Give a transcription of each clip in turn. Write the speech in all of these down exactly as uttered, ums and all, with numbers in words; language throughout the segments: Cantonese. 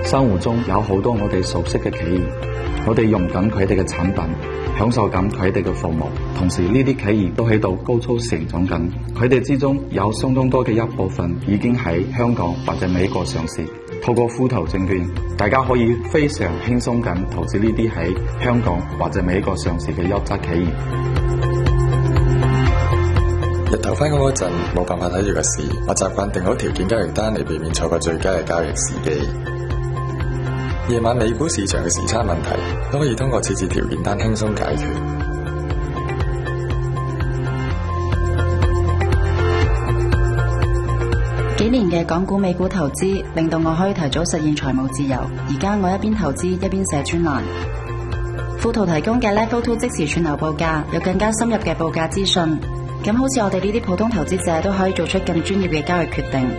生活中有好多我哋熟悉嘅企業，我哋用緊佢哋嘅產品，享受緊佢哋嘅服務，同時呢啲企業都喺度高速成長緊，佢哋之中有相當多嘅一部分已經喺香港或者美國上市。透過富途證券，大家可以非常輕鬆咁投資呢啲喺香港或者美國上市嘅優質企業。 日頭返工嗰陣冇辦法睇住個市，我習慣定好條件交易單嚟避免錯過最佳嘅交易時機。夜晚美股市場嘅時差問題都可以通過設置條件單輕鬆解決。 幾年嘅港股美股投資令到我可以提早實現財務自由。而家我一邊投資一邊寫專欄。富途提供嘅 Level Two 即時串流報價，有更加深入嘅報價資訊。咁好似我哋呢啲普通投資者都可以做出更專業嘅交易決定。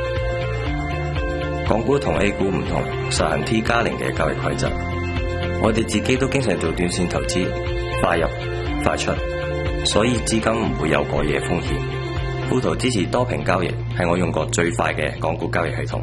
港股同 A 股唔同，實行 T 加零嘅交易規則。我哋自己都經常做短線投資，快入快出，所以資金唔會有過夜風險。富途支持多屏交易，係我用過最快嘅港股交易系統。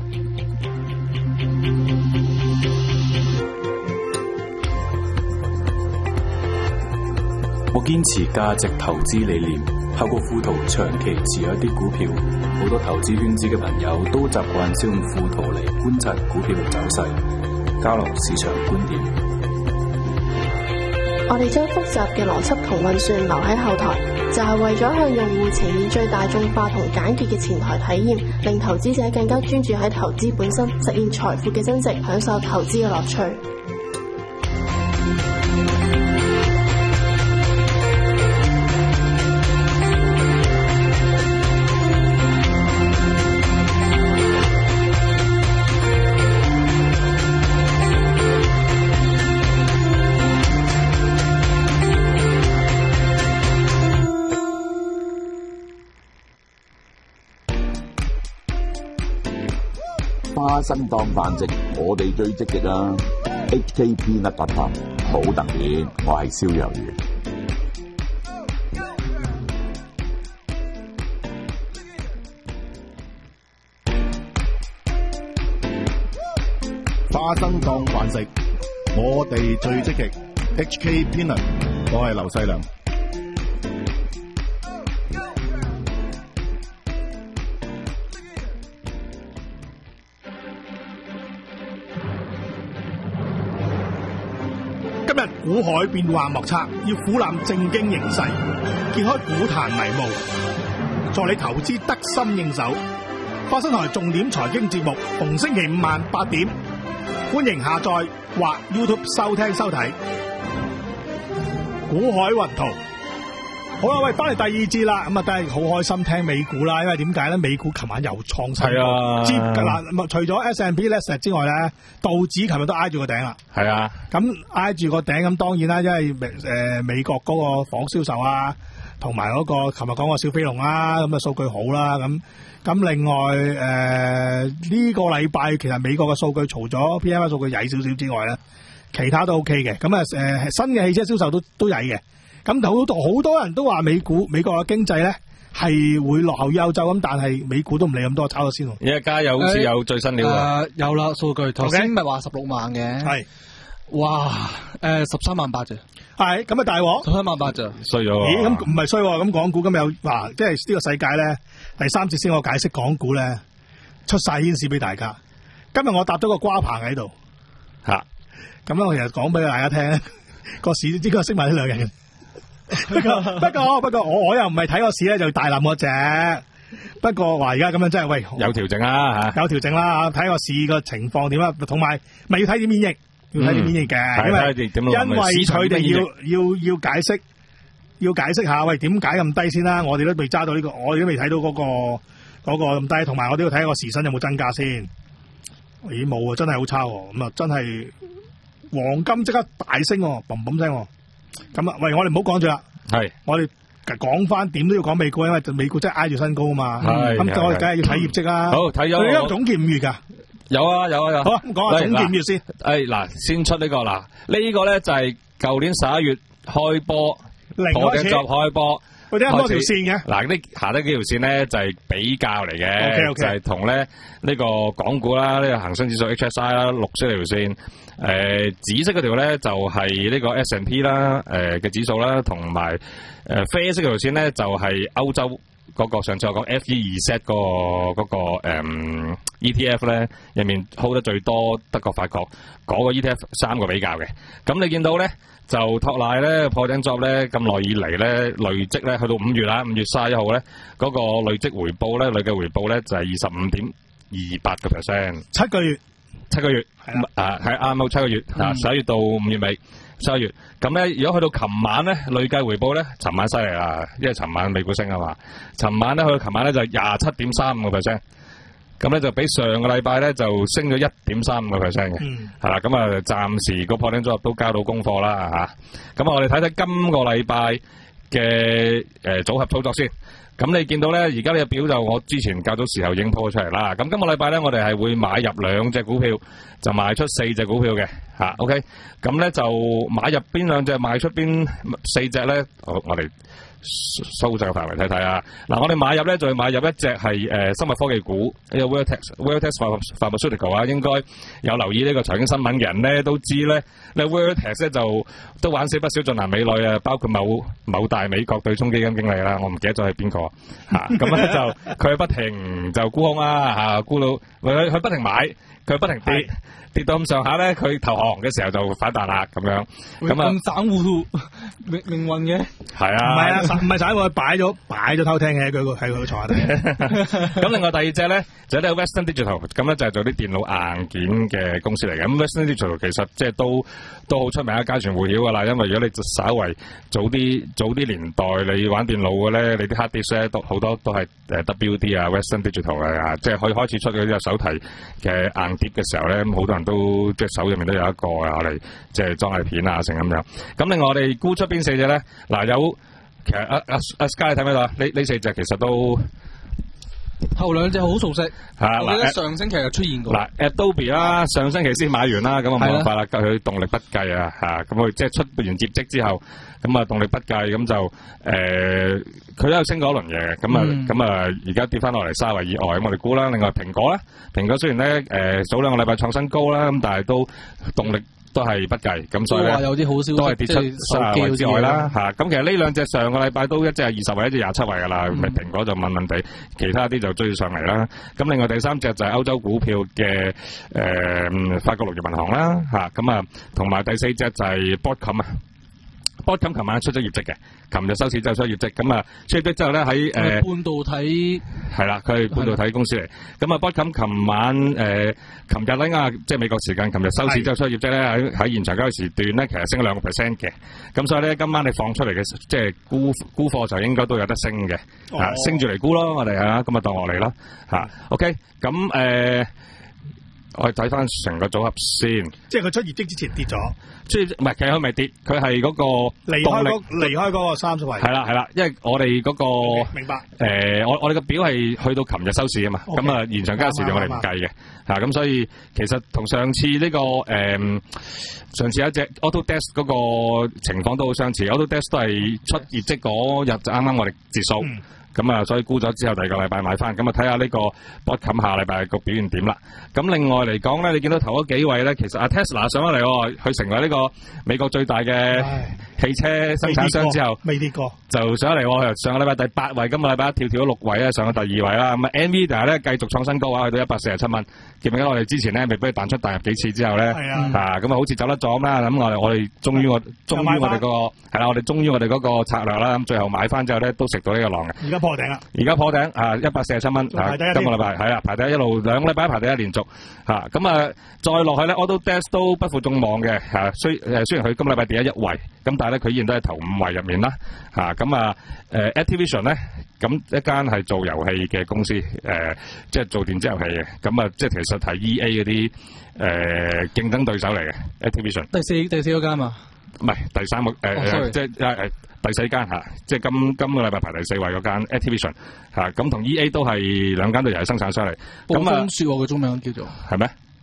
我堅持價值投資理念，透過富途長期持有一啲股票。好多投資圈子嘅朋友都習慣使用富途嚟觀察股票嘅走勢，交流市場觀點。 我哋將複雜嘅邏輯同運算留喺後台，就係為咗向用戶呈現最大眾化同簡潔嘅前台體驗，令投資者更加專注喺投資本身，實現財富嘅增值，享受投資嘅樂趣。 花生當飯食，我哋最積極啦。H K Peanut Butter 好特別，我係蕭若元。 花生當飯食，我哋最積極。H K Peanut， 我係劉細良。今日股海變幻莫測，要俯瞰正經形勢，揭開股壇迷霧，助你投資得心應手。花生台重點財經節目，逢星期五晚八點，歡迎下載或 YouTube 收聽收睇。股海雲圖，好啦，喂，翻嚟第二節啦，咁啊，都係好開心聽美股啦，因為點解咧？美股琴晚又創新高， 係啊， 接嗱，除咗 S and P 咧石之外咧，道指琴日都挨住個頂啦。係啊，咁挨住個頂，咁當然啦，因為誒、呃、美國嗰個房銷售啊，同埋嗰個琴日講個小飛龍啦，咁啊數據好啦，咁咁另外誒呢、呃這個禮拜其實美國嘅數據除咗 P M I 數據曳少少之外咧，其他都 OK 嘅，咁啊誒新嘅汽車銷售都都曳嘅。咁好好多人都話美股美國嘅經濟咧係會落後於歐洲，咁但係美股都唔理咁多，炒咗先喎。 而家有好似有最新料啊、 呃！有啦，數據頭先咪話十六萬嘅，係哇誒十三萬八啫， 係咁啊大鑊，十三萬八啫， 衰咗。 咦咁唔係衰喎？咁港股今日有話，即係呢個世界咧第三節先我解釋港股咧出晒顯示俾大家。今日我搭咗個瓜棚喺度嚇，咁咧我其實講俾大家聽，個市應該識埋呢兩日嘅。不過不過不過我我又唔係睇個市咧就大冧嗰隻，不過話而家咁樣真係喂有調整啦嚇， 有調整啦，睇個市個情況點啦，同埋咪要睇啲免疫，要睇啲免疫嘅、嗯，因為因為佢哋要要要解釋，要解釋下喂點解咁低先啦，我哋都未揸到呢、這個，我哋都未睇到嗰、那個嗰、那個咁低，同埋我都要睇個時薪有冇增加先。咦冇啊，真係好差喎，咁啊真係黃金即刻大升喎，嘣嘣聲喎。咁啊，喂，我哋唔好講住啦，係，我哋講翻點都要講美股，因為美股真係挨住新高啊嘛，咁我哋梗係要睇業績啦。好，睇咗。你有總結五月噶？有啊，有啊，有。好啊，咁講下總結五月先。誒，嗱，先出呢個嗱，呢個咧就係舊年十一月開波，零開始開波， 我哋有多條線嘅。 嗱，呢下低幾條線咧就係比較嚟嘅，okay, okay. 就係同咧呢個港股啦，呢、這個恒生指數 H S I 啦，綠色條線，誒、呃、紫色嗰條咧就係呢個 S and P 啦，誒嘅指數啦，同埋誒啡色嗰條線咧就係歐洲。嗰、那個上次我講 F E 二 set 嗰個嗰、那個誒、um, E T F 咧，入面 hold 得最多德國法國嗰、那個 E T F 三個比較嘅，咁你見到咧就托賴咧破頂作咧咁耐以嚟咧累積咧去到五月啦，五月三十一號咧嗰個累積回報咧累計回報咧就係二十五點二八個 percent， 七個月七個月係啦，啊係啱好七個月啊，十一月到五月尾。十一月咁咧，如果去到琴晚咧，累計回報咧，尋晚犀利啦，因為尋晚美股升啊嘛。尋晚咧去到琴晚咧就廿七點三五個 percent，咁咧就比上個禮拜咧就升咗一點三五個 percent 嘅，係啦。咁啊，暫時個破頂組合都交到功課啦嚇。咁啊，我哋睇睇今個禮拜嘅誒組合操作先。咁你見到咧，而家呢個表就我之前較早時候已經鋪咗出嚟啦。咁今個禮拜咧，我哋係會買入兩隻股票，就賣出四隻股票嘅嚇。OK，咁咧就買入邊兩隻，賣出邊四隻咧。我我哋收窄個範圍睇睇啊。嗱，我哋買入咧就係買入一隻係誒生物科技股，呢個 Vertex Pharmaceutical 啊，應該有留意呢個財經新聞嘅人咧都知咧，呢 Vertex 咧就都玩死不少俊男美女啊，包括某某大美國對沖基金經理啦，我唔記得咗係邊個嚇。咁咧就佢不停就沽空啦嚇，沽到佢佢不停買，佢不停跌。跌到咁上下咧，佢投降嘅時候就反彈啦，咁樣咁啊， 散戶命命運嘅係啊， 唔係啊，唔係散戶擺咗擺咗偷聽嘅，佢個喺佢個坐下底。 咁另外第二隻咧就係呢個 Western Digital， 咁咧就係做啲電腦硬件嘅公司嚟嘅。咁 Western Digital 其實即係都都好出名，家傳戶曉噶啦。因為如果你稍為早啲早啲年代你玩電腦嘅咧，你啲 hard disk 咧都好多都係誒 W D 啊 Western Digital 嘅，即係可以開始出嗰啲手提嘅硬碟嘅時候咧，咁好多人都即係手入面都有一個啊，我哋即係裝係片啊，成咁樣。咁另外我哋沽出邊四隻咧？嗱，有其實阿阿阿 Sky 睇唔睇到啊？呢呢四隻其實都後兩隻好熟悉， 啊、 我記得上星期就出現過。 嗱 ，Adobe 啦，上星期先買完啦，咁啊冇辦法啦，佢動力不繼啊，嚇咁佢即係出完業績之後，咁啊動力不繼，咁就誒佢都有升過一輪嘅，咁啊咁啊而家跌翻落嚟稍為意外，咁我哋估啦。另外蘋果咧，蘋果雖然咧誒、呃、早兩個禮拜創新高啦，咁但係都動力都係不計，咁所以咧有啲好消息都係跌出三十位之外啦嚇。咁其實呢兩隻上個禮拜都一隻係二十位，一隻廿七位噶啦。嗯、蘋果就問問地，其他啲就追上嚟啦。咁另外第三隻就係歐洲股票嘅誒、呃、法國農業銀行啦嚇。咁啊同埋第四隻就係 Broadcom 啊。Broadcom 琴晚出咗業績嘅，琴日收市之後出業績，咁啊出業績之後咧喺誒半導體係啦，佢係半導體公司嚟。咁啊 Broadcom 琴晚誒琴日咧啊，即係美國時間琴日收市之後出業績咧，喺喺現場交易時段咧，其實升兩個 percent 嘅。咁所以咧今晚你放出嚟嘅即係沽沽貨就應該都有得升嘅，哦、啊升住嚟沽咯，我哋啊咁啊當落嚟啦嚇。OK，咁誒。呃我哋睇翻成個組合先， 即係佢出業績之前跌咗， 即係唔係其實佢未跌，佢係嗰個離開嗰離開嗰個三十位。 係啦係啦，因為我哋嗰、嗰個、okay, 明白。誒、 呃，我我哋個表係去到琴日收市啊嘛，咁啊現場交易時段我哋唔計嘅嚇，咁所以其實同上次呢、呢個誒、呃、上次有一隻 Autodesk 嗰個情況都好相似 ，Autodesk 都係出業績嗰日就啱啱我哋結束。嗯咁啊，所以沽咗之後，第二個禮拜買翻，咁啊睇下呢個 Broadcom 下禮拜個表現點啦。咁另外嚟講咧，你見到頭嗰幾位咧，其實阿 Tesla 上咗嚟喎，佢成為呢個美國最大嘅汽車生產商之後， 未跌過， 就上咗嚟喎。上個禮拜第八位，今個禮拜一跳跳咗六位啊，上咗第二位啦。咁啊 Nvidia 咧繼續創新高啊，去到一百四十七蚊。記唔記得我哋之前咧，未俾佢彈出彈入幾次之後咧，啊咁啊好似走得咗咁啦。咁我哋我哋終於我終於我哋個係啦，我哋終於我哋嗰個策略啦。咁最後買翻之後咧，都食到呢個浪嘅。 而家破頂啦！ 而家破頂啊，一百四十七蚊啊，今個禮拜係啦，排第一，一路兩個禮拜排第一連續嚇，咁啊再落去咧，Autodesk都不負眾望嘅嚇，雖誒雖然佢今個禮拜第一一位，咁但係咧佢依然都係頭五位入面啦嚇，咁啊誒 Activision 咧，咁一間係做遊戲嘅公司誒，即係做電子遊戲嘅，咁啊即係其實係 E A 嗰啲誒競爭對手嚟嘅 Activision。 第四第四嗰間嘛？ 唔係第三個誒誒，即係誒。第四間嚇，即係今今個禮拜排第四位嗰間 Activision 嚇，咁同 E A 都係兩間都又係生產商嚟。 暴風雪個中名叫做係咩？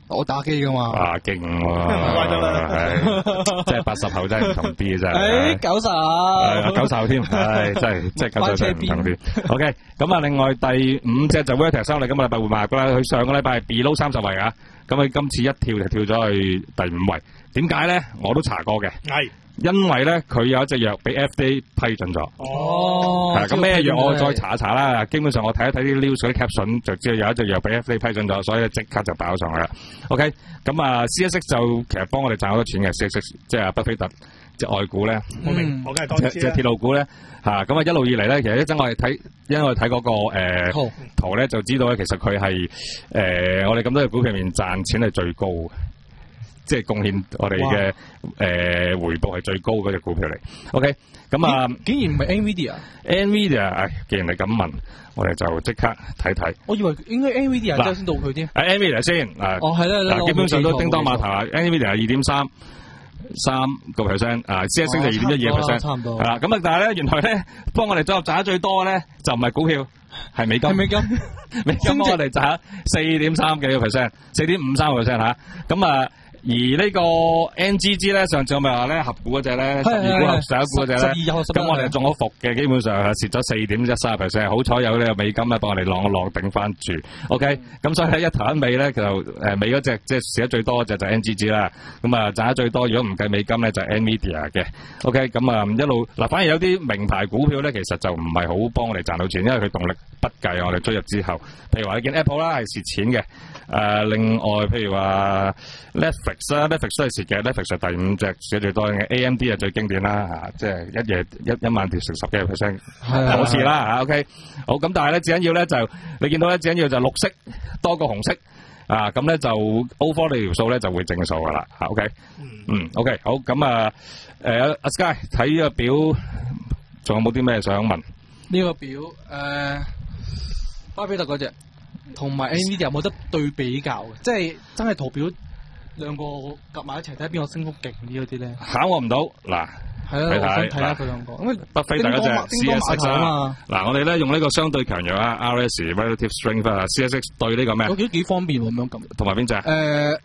我打機噶嘛。 啊，勁喎！係，即係八十後真係唔同啲嘅真係。 誒，九十， 九十後添，係真係即係九十真係唔同啲。OK，咁啊，另外第五隻就 Vertex 啦，我哋今個禮拜會賣噶啦。佢上個禮拜係 below 三十位啊，咁佢今次一跳就跳咗去第五位。點解咧？我都查過嘅。係。因為咧，佢有一隻藥俾 F D A 批准咗。哦。係咁咩藥？我再查一查啦。基本上我睇一睇啲 news 嗰啲 caption 就知道有一隻藥俾 F D A 批准咗，所以即刻就爆上去啦。OK。咁啊 ，C S X 就其實幫我哋賺好多錢嘅 C S X， 即係巴菲特即係外股咧。我明，我梗係當知啦。即係鐵路股咧，嚇咁啊一路以嚟咧，其實一陣我哋睇，因為我哋睇嗰個誒圖咧，就知道咧，其實佢係誒我哋咁多隻股票入面賺錢係最高嘅。即係貢獻我哋嘅誒回報係最高嗰隻股票嚟。OK，咁啊， 竟然唔係 Nvidia？Nvidia， 唉，既然你咁問，我哋就即刻睇睇。 我以為應該 Nvidia 之後先到佢添。 誒 Nvidia 先嗱， 哦係啦， 嗱基本上都叮當碼頭啊。Nvidia 係二點三三個 percent， 啊 C S X 就二點一二個 percent， 差唔多。 係啦，咁啊，但係咧原來咧幫我哋組合賺得最多嘅咧就唔係股票，係美金。 係美金， 美金幫我哋賺四點三幾個 percent， 四點五三個 percent 嚇，咁啊。而呢個 N G G 咧，上次我咪話咧合股嗰隻咧，十二股合十一股嗰隻咧，咁我哋中咗伏嘅，基本上係蝕咗四點一三 percent， 好彩有呢個美金咧幫我哋晾晾頂翻住。OK，咁所以咧一頭一尾咧就誒尾嗰隻即係蝕得最多嗰隻就 N G G 啦，咁啊賺得最多，如果唔計美金咧就 Nvidia 嘅。OK，咁啊一路嗱，反而有啲名牌股票咧，其實就唔係好幫我哋賺到錢，因為佢動力不計，我哋追入之後，譬如話你見 Apple 啦係蝕錢嘅，誒、呃、另外譬如話 Netflix。Netflix 都係蝕嘅 ，Netflix 係第五隻蝕最多嘅 ，A M D 係最經典啦嚇，即係一夜一一晚跌成十幾個 percent， 好事啦嚇 ，OK， 好咁，但係咧最緊要咧就你見到咧最緊要就綠色多過紅色啊，咁咧就 overall 呢條數咧就會正數噶啦嚇 ，OK， 嗯 ，OK， 好咁啊，誒阿 Sky 睇呢個表，仲有冇啲咩想問？ 呢個表誒，巴菲特嗰隻同埋 Nvidia 有冇得對比較嘅？即係真係圖表。兩個夾埋一齊睇邊個升幅勁啲嗰啲咧？考我唔到嗱，係啊，我想睇下佢兩個。咁巴菲特嗰隻 C S X 啊，嗱，我哋咧用呢個相對強弱啊 ，R S relative strength 啊 ，C S X 對呢個咩？我覺得幾方便喎，咁樣咁。同埋邊隻？誒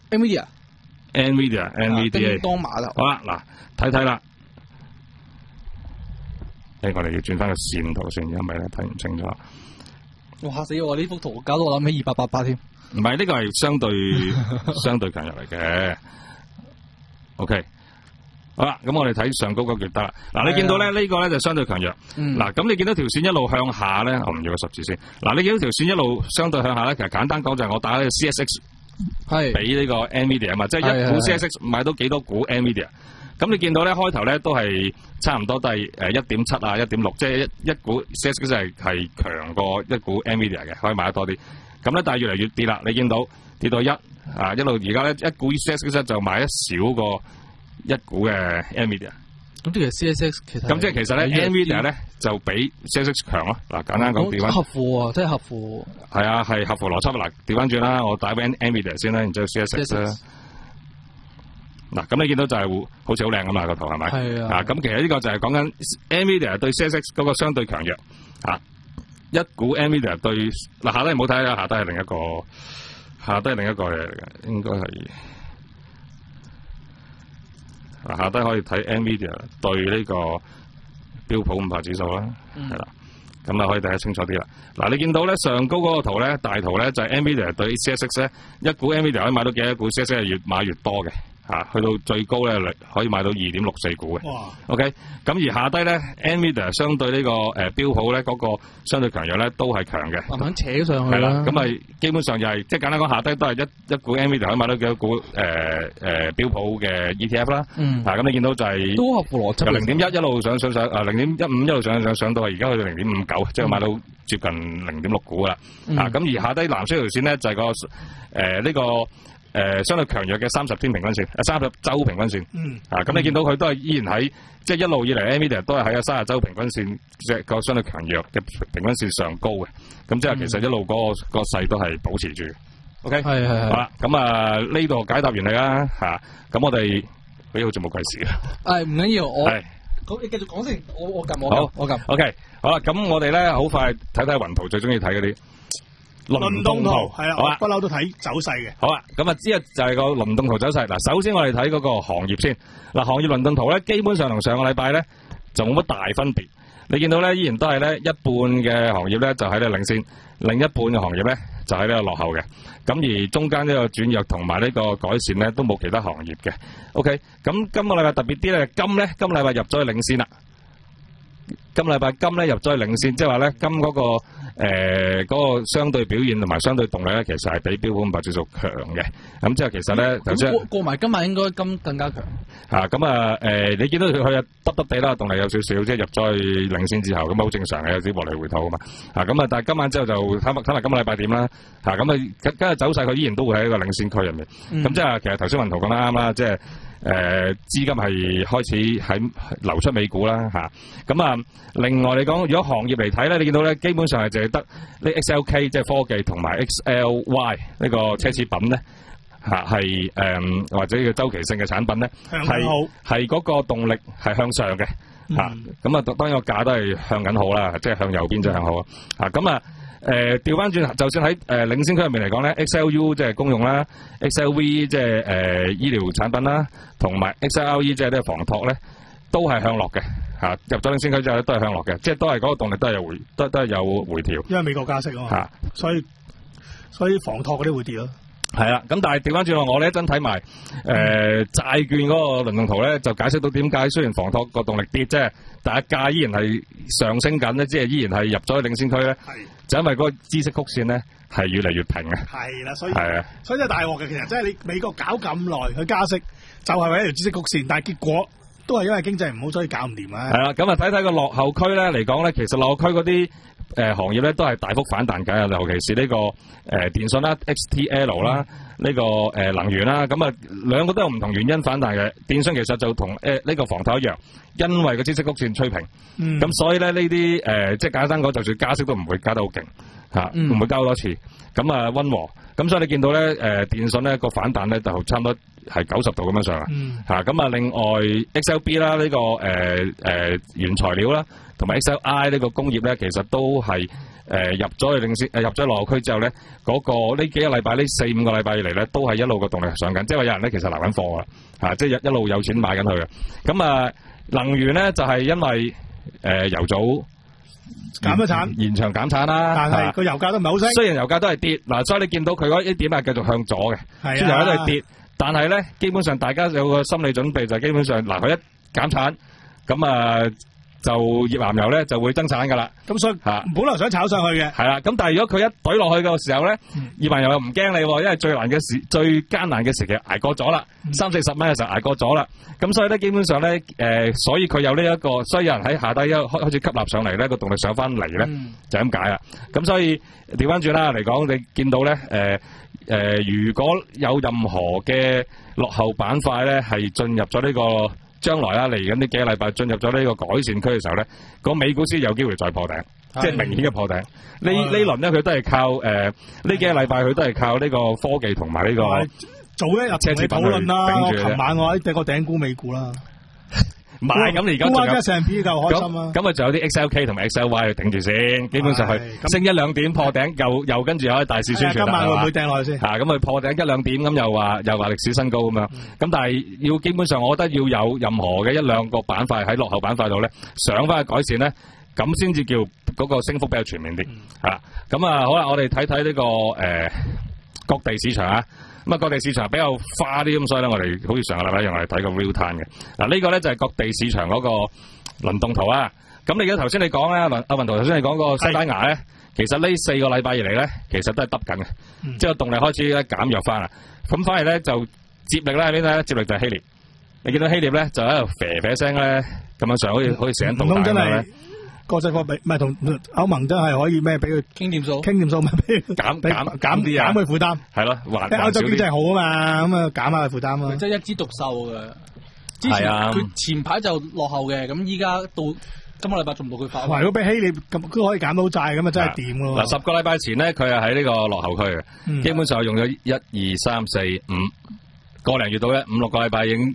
，Nvidia，Nvidia，Nvidia。叮當碼頭。好啦，嗱，睇睇啦。誒，我哋要轉翻個線圖先，因為咧睇唔清楚。哇！嚇死我！呢幅圖搞到我諗起二八八八添。唔係，呢個係相對相對強弱嚟嘅。OK， 好啦，咁我哋睇上高嗰橛得啦。嗱，你見到咧呢個咧就相對強弱。嗱、嗯，咁你見到條線一路向下咧，我唔要個十字先。嗱，你見到條線一路相對向下咧，其實簡單講就係我打呢個 C S X 係俾呢個 Nvidia 啊嘛，即係一股 C S X 買到幾多股 Nvidia。咁你見到咧開頭咧都係差唔多都係誒一點七啊一點六，即係一一股 C S X 係係強過一股 Nvidia 嘅，可以買得多啲。咁咧，但係越嚟越跌啦。你見到跌到一啊，一路而家咧一股 C S X 就買一少過一股嘅 Nvidia。咁即係 C S X 其實咁即係其實咧 Nvidia 咧就比 C S X 強咯。嗱，簡單講調翻合乎啊，即係合乎。係啊，係合乎邏輯。嗱，調翻轉啦，我打俾 Nvidia 先啦，然之後 C S X 啦。嗱，咁你見到就係好似好靚咁嘛個圖係咪？係啊。啊，咁其實呢個就係講緊 Nvidia 對 C S X 嗰個相對強弱啊。一股 Nvidia 對嗱下低唔好睇啦，下低係另一個，下低係另一個嘢嚟嘅，應該係嗱下低可以睇 Nvidia 對呢個標普五百指數啦，係啦、嗯，咁啊可以睇得清楚啲啦。嗱你見到咧上高嗰個圖咧大圖咧就係 Nvidia 對 C S X 咧，一股 Nvidia 可以買到幾多股 C S X 係越買越多嘅。啊，去到最高咧，可以買到二點六四股嘅。哇 ！OK， 咁而下低咧 ，Nvidia 相對呢、這個誒、呃、標普咧嗰、那個相對強弱咧都係強嘅。慢慢扯上去啦。係啦，咁咪基本上就係、是、即係簡單講，下低都係一一股 Nvidia 可以買到幾多股誒誒、呃呃、標普嘅 E T F 啦。嗯。啊，咁你見到就係、是、都合乎邏輯。由零點一一路上上上啊，零點一五一路上上上到而家去到零點五九，即係買到接近零點六股啦。嗯、啊，咁而下低藍色條線咧就係、是、個誒呢、呃這個。誒、呃，相對強弱嘅三十天平均線，誒三十周平均線，嗯，啊，咁你見到佢都係依然喺，即係一路以嚟 Nvidia 都係喺個三十周平均線，即係個相對強弱嘅平均線上高嘅，咁即係其實一路嗰、那個個勢都係保持住 ，OK， 係係係，好啦，咁啊呢度解答完你啦，吓、啊，咁我哋，誒好似冇計時啊，誒唔緊要，我，係，你繼續講先，我我撳我撳，我撳 ，OK， 好啦，咁我哋咧好快睇睇雲圖最中意睇嗰啲。 輪動圖係啦， 好啊， 不嬲都睇走勢嘅。 好啊，咁啊，之後就係個輪動圖走勢。嗱，首先我哋睇嗰個行業先。嗱，行業輪動圖咧，基本上同上個禮拜咧就冇乜大分別。你見到咧，依然都係咧一半嘅行業咧就喺度領先，另一半嘅行業咧就喺呢個落後嘅。咁而中間呢個轉弱同埋呢個改善咧都冇其他行業嘅。OK，咁今個禮拜特別啲咧，金咧今禮拜入咗去領先啦。今禮拜金咧入咗去領先，即係話咧金嗰、那個誒嗰、呃那個相對表現同埋相對動力咧，其實係比標普五百指數強嘅。咁即係其實咧，頭先過過埋今日應該金更加強。 嚇咁啊誒、呃，你見到佢佢啊耷耷地啦，動力有少少，即係入咗去領先之後，咁好正常嘅，有啲獲利回吐啊嘛。嚇咁啊，但係今晚之後就睇埋睇埋今個禮拜點啦。嚇咁啊，今今日走勢佢依然都會喺一個領先區入面。咁、嗯、即係其實頭先雲圖講得啱啦，即係。誒、呃、資金係開始喺流出美股啦嚇，咁啊另外你講如果行業嚟睇咧，你見到咧基本上係淨係得呢 X L K 即係科技同埋 X L Y 呢個奢侈品咧嚇係誒或者叫周期性嘅產品咧係係嗰個動力係向上嘅嚇，咁啊當然個價都係向緊好啦，即係向右邊就向好啊咁啊。誒調翻轉，就算喺誒、呃、領先區入面嚟講咧 ，X L U 即係公用啦 ，X L V 即係誒、呃、醫療產品啦，同埋 X L R E 即係呢個房託咧，都係向落嘅嚇、啊。入咗領先區之後咧，都係向落嘅，即係都係嗰個動力都係有回，都都係有回調。因為美國加息啊嘛，嚇，所以所以房託嗰啲會跌咯。係啦，咁但係調翻轉我咧一陣睇埋誒債券嗰個輪動圖咧，就解釋到點解雖然房託個動力跌啫，但係價依然係上升緊咧，即係依然係入咗去領先區咧。就因為嗰個孳息曲線咧係越嚟越平嘅。係啦，所以係啊，所以真係大鑊嘅。其實即係你美國搞咁耐佢加息，就係為一條孳息曲線，但係結果都係因為經濟唔好，所以搞唔掂啊。係啦，咁啊睇睇個落後區咧嚟講咧，其實落後區嗰啲誒行業咧都係大幅反彈緊啊，尤其是呢、這個誒、呃、電信啦、X T L 啦、呢、嗯這個誒、呃、能源啦，咁啊兩個都有唔同原因反彈嘅。電信其實就同誒呢個房託一樣，因為個孳息曲線吹平，咁、嗯、所以咧呢啲誒即係簡單講，就算加息都唔會加得好勁嚇，唔、嗯、會加好多次，咁啊溫和。咁所以你見到咧誒、呃、電信咧個反彈咧就差唔多係九十度咁樣上啦嚇。咁、嗯、啊另外 X L B 啦呢、這個誒誒、呃呃、原材料啦，同埋 X L I 呢個工業咧，其實都係誒、呃、入咗去領先誒入咗落後區之後咧，嗰、那個呢幾個禮拜呢四五個禮拜以嚟咧，都係一路個動力上緊，即係話有人咧其實留緊貨啦嚇，即係一一路有錢買緊佢嘅。咁啊能源咧就係、是、因為誒、呃、油組減咗產，延長減產啦，但係個油價都唔係好升。雖然油價都係跌，嗱，所以你見到佢嗰一點係繼續向左嘅，雖然喺度跌，但係咧基本上大家有個心理準備就係基本上嗱佢一減產，咁啊就頁岩油咧就會增產噶啦。咁所以嚇本來想炒上去嘅，係啦。咁但係如果佢一懟落去嘅時候咧，頁岩油又唔驚你，因為最難嘅時最艱難嘅時期捱過咗啦，三四十蚊嘅時候捱過咗啦。咁所以咧基本上咧誒、呃，所以佢有呢、這、一個，所以有人喺下低一開開始吸納上嚟咧，個動力上翻嚟咧，就咁解啦。咁所以調翻轉啦嚟講，你見到咧誒誒，如果有任何嘅落後板塊咧，係進入咗呢、這個。將來啦，嚟緊呢幾個禮拜進入咗呢個改善區嘅時候咧，個美股先有機會再破頂，即係明顯嘅破頂。呢呢輪咧，佢都係靠誒呢幾個禮拜，佢都係靠呢個科技同埋呢個早一日同你討論啦。我琴晚我喺第個頂估美股啦。唔係咁，你而家仲有 S and P 夠開心啊！咁啊，仲有啲 X L K 同埋 X L Y 去頂住先，基本上係升一兩點破頂，又又跟住又可以大肆宣傳。今晚會唔會掟落去先？嚇，咁佢破頂一兩點，咁又話又話歷史新高咁樣。咁、嗯、但係要基本上，我覺得要有任何嘅一兩個板塊喺落後板塊度咧，上翻去改善咧，咁先至叫嗰個升幅比較全面啲。嚇、嗯，咁啊好啦，我哋睇睇呢個誒、呃、各地市場啊。咁啊，各地市場比較花啲咁，所以咧，我哋好似上個禮拜一樣，我哋睇個 real time 嘅。嗱，呢個咧就係各地市場嗰個輪動圖啊。咁你而家頭先你講咧，阿雲圖頭先你講個西班牙咧，其實呢四個禮拜以嚟咧，其實都係耷緊嘅，即係動力開始咧減弱翻啦。咁反而咧就接力咧喺邊咧？接力就係希臘。你見到希臘咧就喺度啡啡聲咧咁樣上，好似好似成日倒彈咁咧。國際貨幣唔係同歐盟真係可以咩？俾佢傾掂數，傾掂數咪俾減減減啲啊，減佢負擔係咯。歐洲經濟好啊嘛，咁啊減下佢負擔啊。即係一枝獨秀嘅。之前佢前排就落後嘅，咁依家到今個禮拜仲冇佢發。哇！如果俾希臘咁都可以減到債，咁啊真係掂咯。嗱，十個禮拜前咧，佢係喺呢個落後區嘅、嗯，基本上用咗一二三四五個零月到咧，五六個禮拜已經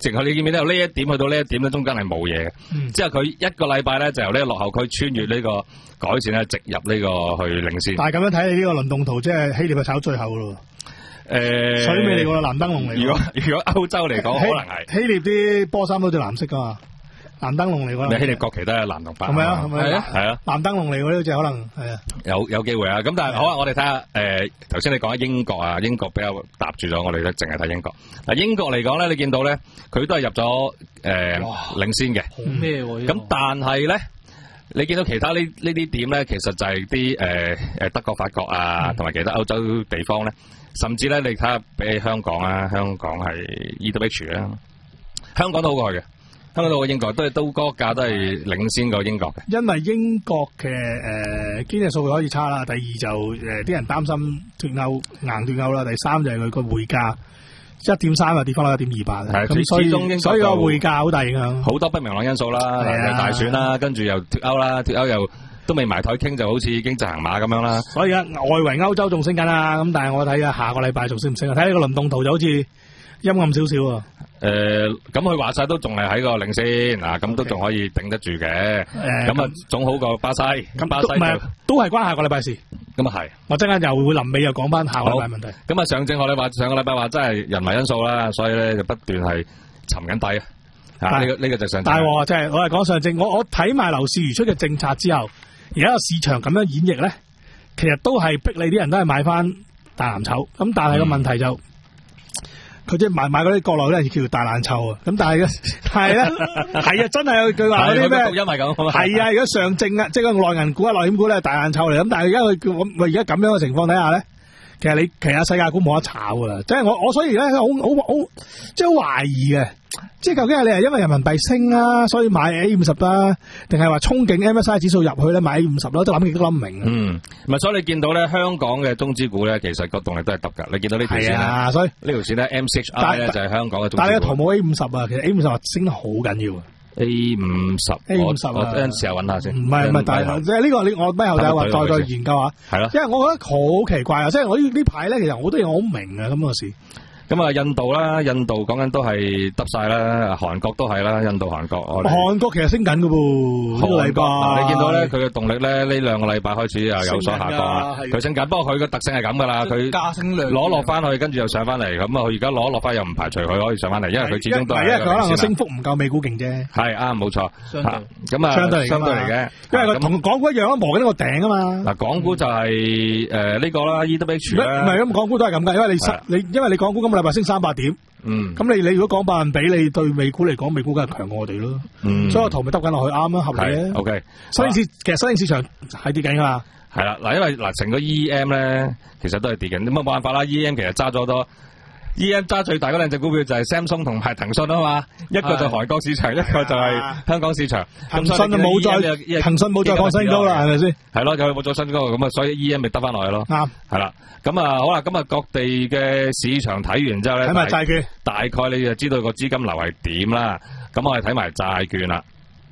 淨係你見唔見到呢一點去到呢一點咧，中間係冇嘢嘅。之後佢一個禮拜咧就由呢個落後區穿越呢個改善咧，直入呢個去領先。 但係咁樣睇，你呢個輪動圖即係希臘係炒最後咯。誒、呃，水尾嚟個藍燈籠嚟。如果如果歐洲嚟講，可能係希臘啲波衫都對藍色噶嘛。藍燈籠嚟㗎， 希臘國旗都係藍同白， 係咪啊？係咪啊？ 係啊， 藍燈籠嚟嗰啲就可能係啊， 有有機會啊！咁但係好啊，我哋睇下誒，頭先你講緊英國啊，英國比較搭住咗，我哋咧淨係睇英國。嗱，英國嚟講咧，你見到咧，佢都係入咗誒領先嘅。 好咩喎？ 咁但係咧，你見到其他呢呢啲點咧，其實就係啲誒誒德國、法國啊，同埋其他歐洲地方咧，甚至咧你睇下比起香港啊，香港係 E W H 啦，香港都好過去嘅。香港到英國都係都嗰個價都係領先過英國嘅， 因為英國嘅誒經濟數據可以差啦，第二就誒啲、呃、人擔心脱歐硬脱歐啦，第三就係佢個匯價一點三啊跌翻到一點二八，咁所以所以個匯價好大影響， 好多不明朗因素啦，又大選啦，跟住又脱歐啦，脱歐又都未埋台傾，就好似已經直行馬咁樣啦。 所以而家外圍歐洲仲升緊啦，咁但係我睇下下個禮拜仲升唔升啊？睇呢個輪動圖就好似陰暗少少啊。 誒、呃，咁佢話晒都仲係喺個領先，嗱、啊，咁都仲可以頂得住嘅，咁、呃、啊總好過巴西，咁巴西就都都係關下個禮拜事， 咁啊係， 我陣間又會臨尾又講翻下個禮拜問題。 咁啊上證我哋話上個禮拜話真係人為因素啦，所以咧就不斷係沉緊底啊，呢、這個呢、這個就上證。 但係即係我係講上證，我我睇埋樓市如出嘅政策之後，而家個市場咁樣演繹咧，其實都係逼你啲人都係買翻大藍籌，咁但係個問題就。嗯佢即係買買嗰啲國內咧，叫做大爛臭啊！咁但係咧，係咧，係啊，真係有句話嗰啲咩？ 因為咁， 係啊！而家上證啊，即係個內銀股啊、內險股咧，大爛臭嚟。咁但係而家佢叫我，我而家咁樣嘅情況底下咧，其實你其他世界股冇得炒噶啦。即係我我所以咧，好好好，即係好懷疑嘅。即係究竟係你係因為人民幣升啦，所以買 A 五十啦，定係話憧憬 M S C I 指數入去咧買 A 五十啦？都諗極都諗唔明。 嗯，唔係，所以你見到咧香港嘅中資股咧，其實個動力都係得噶。你見到呢條線啊，所以呢條線咧 M C H I 咧就係香港嘅中資股。 但係個圖冇 A 五十啊，其實 A 五十升得好緊要啊。 A 五十 A 五十啊， 我陣時又揾下先。 唔係唔係，但係即係呢個你我咩後仔話再再研究下。 係咯， 因為我覺得好奇怪啊，即係我呢呢排咧，其實好多嘢我好明啊，咁個事。 咁啊，印度啦，印度講緊都係得晒啦，韓國都係啦，印度韓國。 韓國其實升緊噶噃，呢個禮拜。 你見到咧，佢嘅動力咧，呢兩個禮拜開始啊有所下降啦。佢升緊，不過佢嘅特性係咁噶啦，佢加升量攞落翻去，跟住又上翻嚟。咁啊，佢而家攞落翻又唔排除佢可以上翻嚟，因為佢始終都係。 因為佢可能個升幅唔夠美股勁啫。 係啱，冇錯。 相對咁啊， 相對相對嚟嘅， 因為佢同港股一樣，磨緊個頂啊嘛。 嗱，港股就係誒呢個啦 ，E W H 啦。 唔係咁，港股都係咁噶，因為你失你，因為你港股今個禮拜升三百點。 嗯， 咁你你如果講百分比，你對美股嚟講，美股梗係強過我哋咯。嗯，所以個圖咪得緊落去啱啦，合理嘅。 O K， 新興市其實新興市場係跌緊噶嘛。 係啦，嗱，因為嗱成個 E M 咧，其實都係跌緊，咁冇辦法啦。E M 其實揸咗多 ，E M 揸最大嗰兩隻股票就係 Samsung 同埋騰訊啊嘛，一個就韓國市場，一個就係香港市場。 騰訊就冇再，騰訊冇再創新高啦，係咪先？ 係咯，佢冇咗新高，咁啊，所以 E M 咪得翻落去咯。啱，係啦。咁啊，好啦，咁啊，各地嘅市場睇完之後咧， 睇埋債券， 大概你就知道個資金流係點啦。咁我哋睇埋債券啦。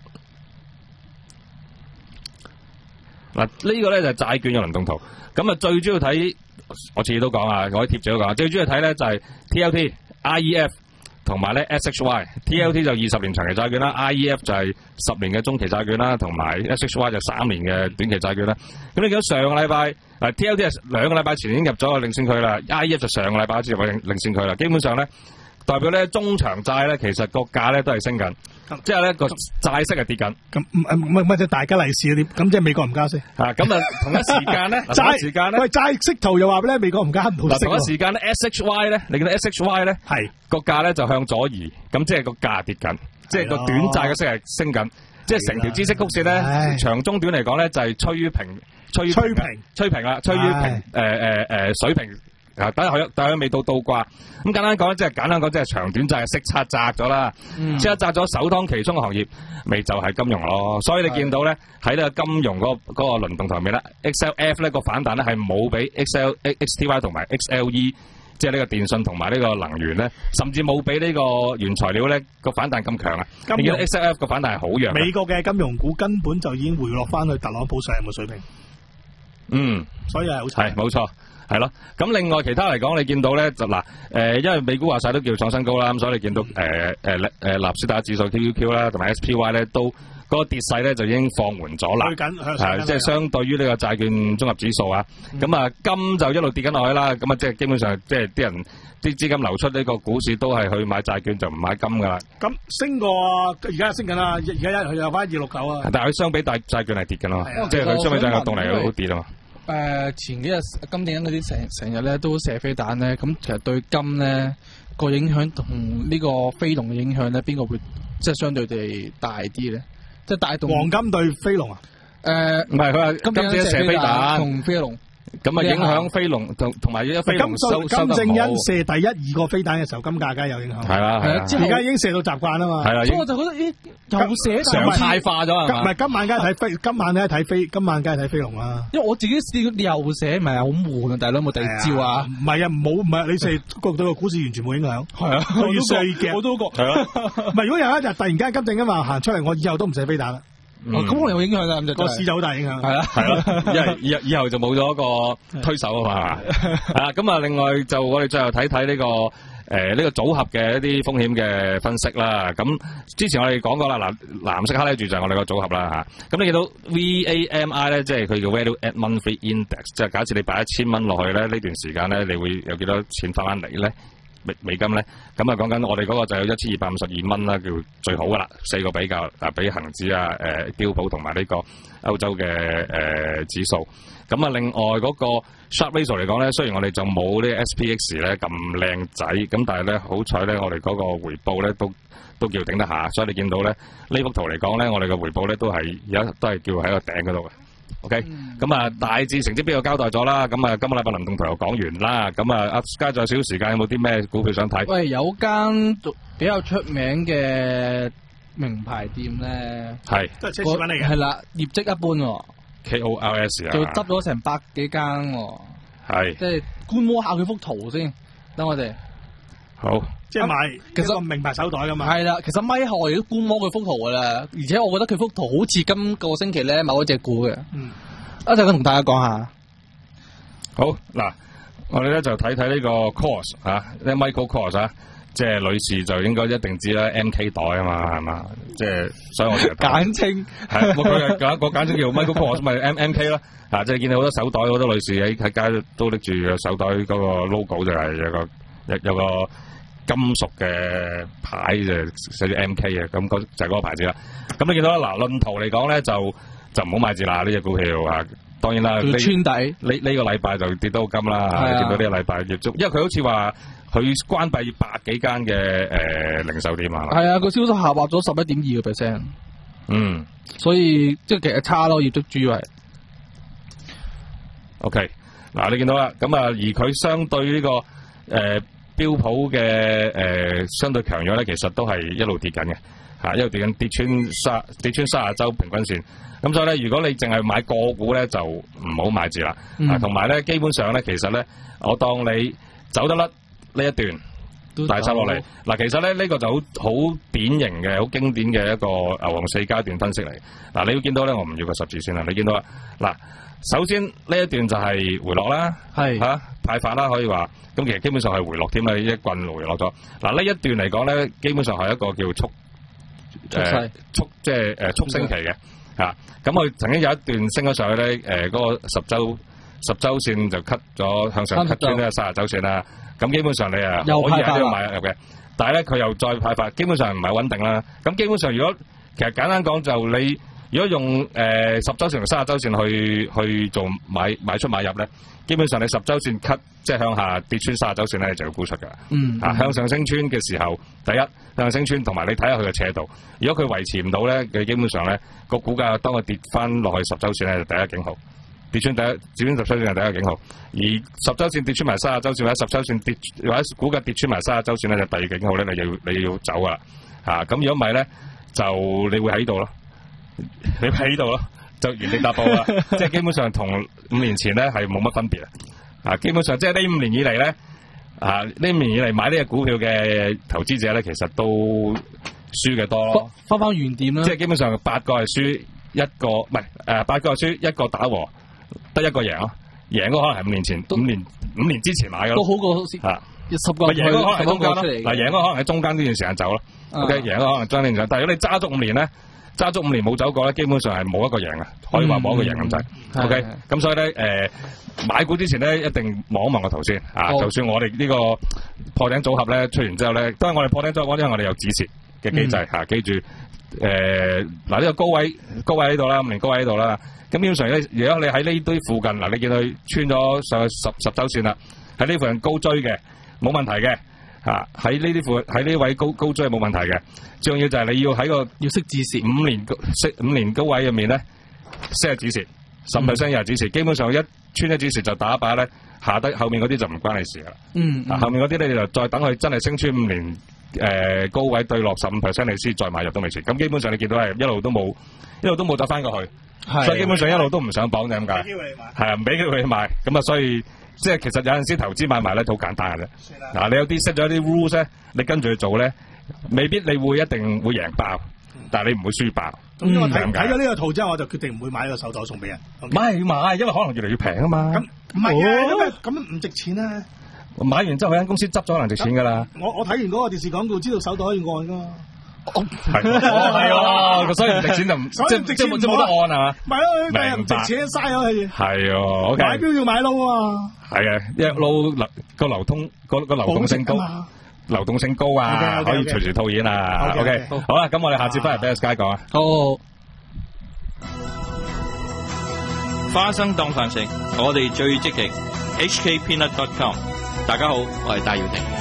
嗱，呢個咧就係債券嘅輪動圖。咁啊，最主要睇，我次次都講啊，我啲貼住都講，最主要睇咧就係 T L T、I E F 同埋咧 S H Y。T L T 就二十年長期債券啦 ，I E F 就係十年嘅中期債券啦，同埋 S H Y 就三年嘅短期債券啦。咁你見到上個禮拜，嗱 T L T 係兩個禮拜前已經入咗個領先區啦 ，I E F 就上個禮拜先入領領先區啦。基本上咧，代表咧中長債咧，其實個價咧都係升緊，即係咧個債息係跌緊。咁唔唔唔係即係大家利是嗰啲，咁即係美國唔加息。 啊，咁啊同一時間咧，同一時間咧， 喂債息圖又話咧美國唔加唔好息。 同一時間咧 ，S H Y 咧，你見到 S H Y 咧係個價咧就向左移，咁即係個價跌緊，即係個短債嘅息係升緊，即係成條孳息曲線咧，長中短嚟講咧就係趨於平，趨於趨平， 趨平啦，趨於平，誒誒誒水平。啊，等下佢，但係佢未到倒掛。咁簡單講，即係簡單講，即係長短債嘅息差窄咗啦。即係窄咗，首當其衝嘅行業，咪就係金融咯。所以你見到咧喺呢個金融嗰個嗰個輪動台面咧 ，X L F 咧個反彈咧係冇比 X L X T Y 同埋 X L E， 即係呢個電信同埋呢個能源咧，甚至冇比呢個原材料咧個反彈咁強啊。你見到 X L F 個反彈係好弱。 美國嘅金融股根本就已經回落翻去特朗普上任嘅水平。 嗯， 所以係好係冇錯。 係咯，咁另外其他嚟講，你見到咧就嗱，誒、呃，因為美股話晒都叫創新高啦，咁所以你見到誒誒誒納斯達克指數 Q Q Q 啦，同埋 S P Y 咧都嗰、那個跌勢咧就已經放緩咗啦，係即係相對於呢個債券綜合指數啊，咁、嗯、啊金就一路跌緊落去啦，咁啊即係基本上即係啲人啲資金流出呢個股市都係去買債券就唔買金噶啦。咁升過而家升緊啦，而家又翻二六九啊。 但係佢相比大債券係跌緊咯，即係佢相比債券動力好跌啊嘛。 誒、呃，前幾日今年嗰啲成成日咧都射飛彈咧，咁其實對金咧個影響同呢個飛龍嘅影響咧，邊個會即係相對地大啲咧？即係帶動黃金對飛龍啊？ 誒、呃， 唔係佢話今年射飛彈同飛龍。 咁啊，影響飛龍同同埋一飛龍收收得好。 金正恩射第一二個飛彈嘅時候，金價梗係有影響。 係啦，係啦， 而家已經射到習慣啦嘛。 係啦， 所以我就覺得咦，又射常態化咗係嘛？ 唔係今晚梗係睇飛，今晚梗係睇飛，今晚梗係睇飛龍啦。 因為我自己試過又射，唔係好悶啊！大佬有冇第二招啊？ 唔係啊，冇唔係你射對個股市完全冇影響。係啊，我越射越驚。我都覺係啊。唔係如果有一日突然間金正恩話行出嚟，我以後都唔射飛彈啦。 嗯、哦，咁我有影響㗎，咁就個市就好大影響。 係啦，係啦，因為以以後就冇咗一個推手啊嘛。係啦，咁啊，另外就我哋最後睇睇呢個誒呢、呃這個組合嘅一啲風險嘅分析啦。咁之前我哋講過啦，嗱藍色黑呢住就係我哋個組合啦嚇。咁你見到 V A M I 咧，即係佢叫 Value at Monthly Index，即係假設你擺一千蚊落去咧，呢段時間咧，你會有幾多錢翻翻嚟咧？美美金咧，咁啊講緊我哋嗰個就有一千二百五十二蚊啦，叫最好噶啦，四個比較啊，比恒指啊、誒、呃、標普同埋呢個歐洲嘅誒、呃、指數。咁啊，另外嗰個 Sharpe Ratio 嚟講咧，雖然我哋就冇呢 S P X 咧咁靚仔，咁但係咧好彩咧，我哋嗰個回報咧都都叫頂得下，所以你見到咧呢幅圖嚟講咧，我哋嘅回報咧都係而家都係叫喺個頂嗰度嘅。OK，咁、嗯、啊大致成績俾我交代咗啦，咁啊今個禮拜輪動圖又講完啦，咁啊阿加仲有少少時間，有冇啲咩股票想睇？喂，有間比較出名嘅名牌店咧，係都係奢侈品嚟嘅，係啦，業績一般喎 ，K O L S 啊，就執咗成百幾間喎，係，即係觀摩下佢幅圖先，等我哋好。即係買，其實個名牌手袋噶嘛。係啦，其實咪後我哋都觀摩佢幅圖噶啦，而且我覺得佢幅圖好似今個星期咧某一隻股嘅。嗯，一陣間同大家講下。好嗱，我哋咧就睇睇呢個 Kors 啊，呢 Michael Kors 啊，即係女士就應該一定知啦 ，M K 袋啊嘛，係嘛？即係所以我哋簡稱係，我佢簡我簡稱叫 Michael Kors 咪 M M K 啦。啊，即係見到好多手袋，好多女士喺喺街都拎住個手袋嗰個 logo 就係有個有有個。金屬嘅牌就寫住 M K 嘅，咁嗰就係嗰個牌子啦。咁你見到啦，嗱論圖嚟講咧，就就唔好買字啦呢隻股票啊。當然啦，呢穿底呢呢個禮拜就跌到金啦。見到呢個禮拜業績，因為佢好似話佢關閉百幾間嘅誒零售店啊。係啊，個銷售下滑咗十一點二個 percent。嗯，所以即係其實差咯，業績主要係。OK，嗱你見到啦，咁啊而佢相對呢、這個誒。呃標普嘅誒、呃、相對強弱咧，其實都係一路跌緊嘅，嚇一路跌緊跌穿三跌穿三十週平均線。咁所以咧，如果你淨係買個股咧，就唔好買住啦。啊，同埋咧，基本上咧，其實咧，我當你走得甩呢一段大收落嚟，嗱，其實咧呢、這個就好好典型嘅、好經典嘅一個牛熊四階段分析嚟。嗱，你會見到咧，我唔要個十字線啦，你見到啦，嗱。首先呢一段就係回落啦，係吓、啊、派發啦，可以話咁其實基本上係回落添啦，一棍回落咗。嗱呢一段嚟講咧，基本上係一個叫速誒速即係誒速升期嘅吓。咁佢曾經有一段升咗上去咧，誒、呃、嗰、那個十周十周線就 cut 咗向上 cut 穿呢個三十周線啦。咁基本上你啊可以喺度買入嘅，但係咧佢又再派發，基本上唔係穩定啦。咁基本上如果其實簡單講就你。如果用誒、呃、十周線同三十周線去去做買買出買入咧，基本上你十周線 cut 即係向下跌穿三十周線咧，就要沽出㗎。嗯，啊向上升穿嘅時候，第一向上升穿，同埋你睇下佢嘅斜度。如果佢維持唔到咧，佢基本上咧個股價當佢跌翻落去十周線咧，就第一警號。跌穿第一跌穿十周線係第一個警號。而十周線跌穿埋三十周線或者十周線跌或者股價跌穿埋三十周線咧，就第二個警號咧，你要你要走㗎啦。嚇咁如果唔係咧，就你會喺度咯。你喺度咯，就原地踏步啦，即係基本上同五年前咧係冇乜分別啊！啊，基本上即係呢五年以嚟咧，啊呢五年以嚟買呢隻股票嘅投資者咧，其實都輸嘅多咯。翻翻原點啦，即係基本上八個係輸一個，唔係誒八個係輸一個打和，得一個贏咯。贏嗰可能係五年前，五年五年之前買嘅都好過嚇。十個贏嗰可能係中間咯， 嗱贏嗰可能喺中間呢段時間走咯。OK，贏嗰可能中間呢段時間，但係如果你揸足五年咧，揸足五年冇走過咧，基本上係冇一個贏啊，可以話冇一個贏咁滯。OK，咁所以咧誒買股之前咧一定望一望個圖先啊。就算我哋呢個破頂組合咧出完之後咧，當然我哋破頂組合，因為我哋有止蝕嘅機制嚇，記住誒嗱呢個高位高位喺度啦，五年高位喺度啦。咁基本上咧，如果你喺呢堆附近嗱，你見佢穿咗上去十十週線啦，喺呢附近高追嘅。冇問題嘅嚇，喺呢啲附喺呢位高高追係冇問題嘅，最重要就係你要喺個要識止蝕五年識五年高位入面咧，識係止蝕，十 percent 又係止蝕，基本上一穿一止蝕就打一把咧，下低後面嗰啲就唔關你事噶啦。嗯，嗯後面嗰啲咧你就再等佢真係升穿五年誒、呃、高位對落十五 percent 你先再買入都未遲。咁基本上你見到係一路都冇一路都冇走翻過去，所以基本上一路都唔上榜嘅咁解。係啊，唔俾佢去買，咁啊所以。即係其實有陣時投資買賣咧好簡單嘅啫。嗱、啊，你有啲識咗啲 rules 咧，你跟住去做咧，未必你會一定會贏爆，但係你唔會輸爆。 咁、嗯、我睇睇咗呢個圖之後，我就決定唔會買呢個手袋送俾人。 唔係要買，因為可能越嚟越平啊嘛。 咁唔係啊，因為咁唔值錢啊。 買完之後，間公司執咗可能值錢㗎啦。 我我睇完嗰個電視廣告，知道手袋可以按㗎嘛。 係係啊，所以唔值錢就唔即係即係冇得按係嘛？ 咪咯，咪唔值錢嘥咗佢。 係啊 ，OK。 買標要買撈啊！ 係啊，一撈流個流通個個流動性高，流動性高啊，可以隨時套現啊。OK，好啦，咁我哋下次翻嚟俾阿 Sky 講啊。 好。 花生當飯食，我哋最積極。H K Peanut dot com， 大家好，我係戴耀廷。